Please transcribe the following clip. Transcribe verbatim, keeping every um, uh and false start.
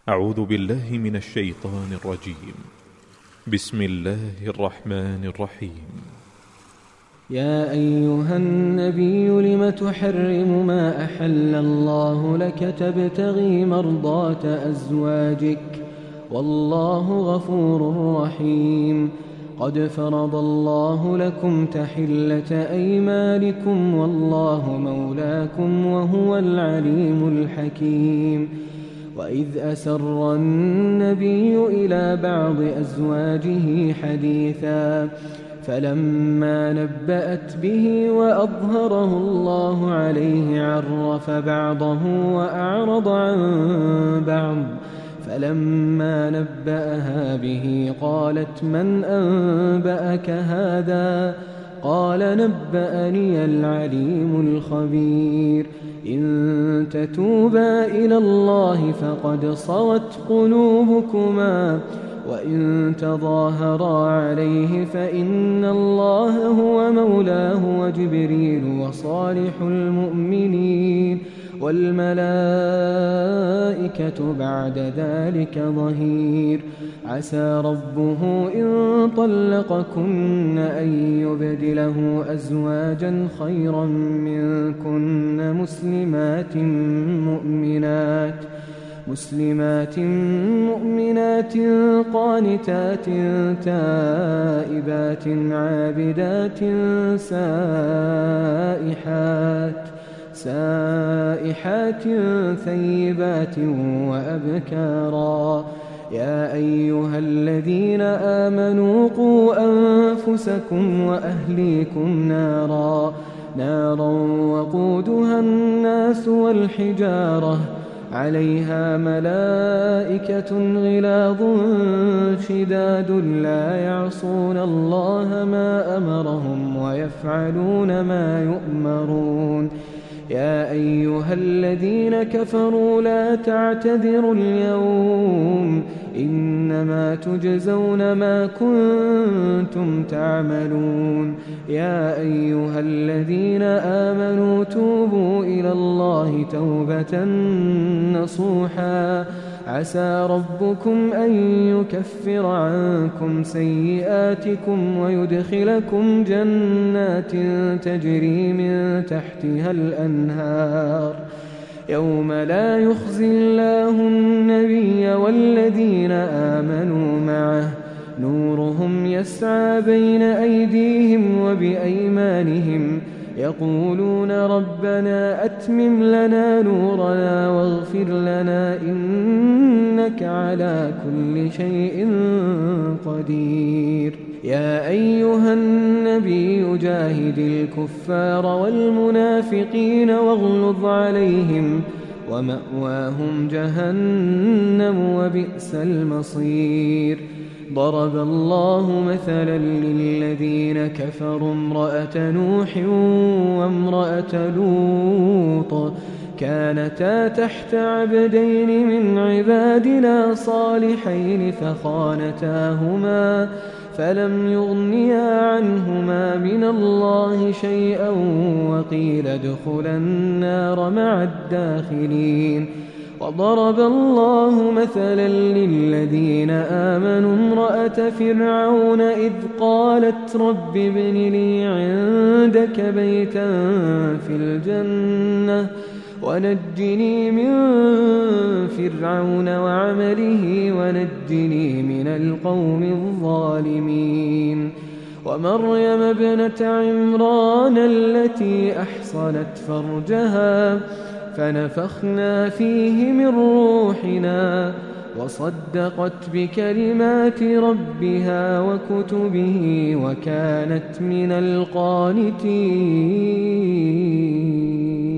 أعوذ بالله من الشيطان الرجيم. بسم الله الرحمن الرحيم. يا أيها النبي لم تحرم ما أحل الله لك تبتغي مرضات أزواجك والله غفور رحيم. قد فرض الله لكم تحلة أيمانكم والله مولاكم وهو العليم الحكيم. وإذ أسر النبي إلى بعض أزواجه حديثا فلما نبأت به وأظهره الله عليه عرف بعضه وأعرض عن بعض فلما نبأها به قالت من أنبأك هذا؟ قال نبأني العليم الخبير. إن تتوبا إلى الله فقد صغت قلوبكما وإن تظاهرا عليه فإن الله هو مولاه وجبريل وصالح المؤمنين والملائكة بعد ذلك ظهير. عسى ربه إن طلقكن أن يبدله أزواجا خيرا منكن مسلمات مؤمنات مسلمات مؤمنات قانتات تائبات عابدات سائحات سائحات ثيبات وأبكارا. يا أيها الذين آمنوا قوا أنفسكم وأهليكم نارا نارا وقودها الناس والحجارة عليها ملائكة غلاظ شداد لا يعصون الله ما أمرهم ويفعلون ما يؤمرون. يا أيها الذين كفروا لا تعتذروا اليوم إنما تجزون ما كنتم تعملون. يا أيها الذين آمنوا توبوا إلى الله توبة نصوحا عسى ربكم أن يكفر عنكم سيئاتكم ويدخلكم جنات تجري من تحتها الأنهار يوم لا يخزي الله النبي والذين آمنوا معه نورهم يسعى بين أيديهم وبأيمانهم يقولون ربنا أتمم لنا نورنا واغفر لنا إنك على كل شيء قدير. يا أيها النبي جاهد الكفار والمنافقين واغلظ عليهم ومأواهم جهنم وبئس المصير. ضرب الله مثلا للذين كفروا امرأة نوح وامرأة لوط كانتا تحت عبدين من عبادنا صالحين فخانتاهما فلم يغنيا عنهما من الله شيئا وقيل ادخلا النار مع الداخلين. وضرب الله مثلا للذين آمنوا امرأة فرعون إذ قالت رب ابن لي عندك بيتا في الجنة ونجني من فرعون وعمله ونجني من القوم الظالمين. ومريم ابنة عمران التي أحصنت فرجها فنفخنا فيه من روحنا وصدقت بكلمات ربها وكتبه وكانت من القانتين.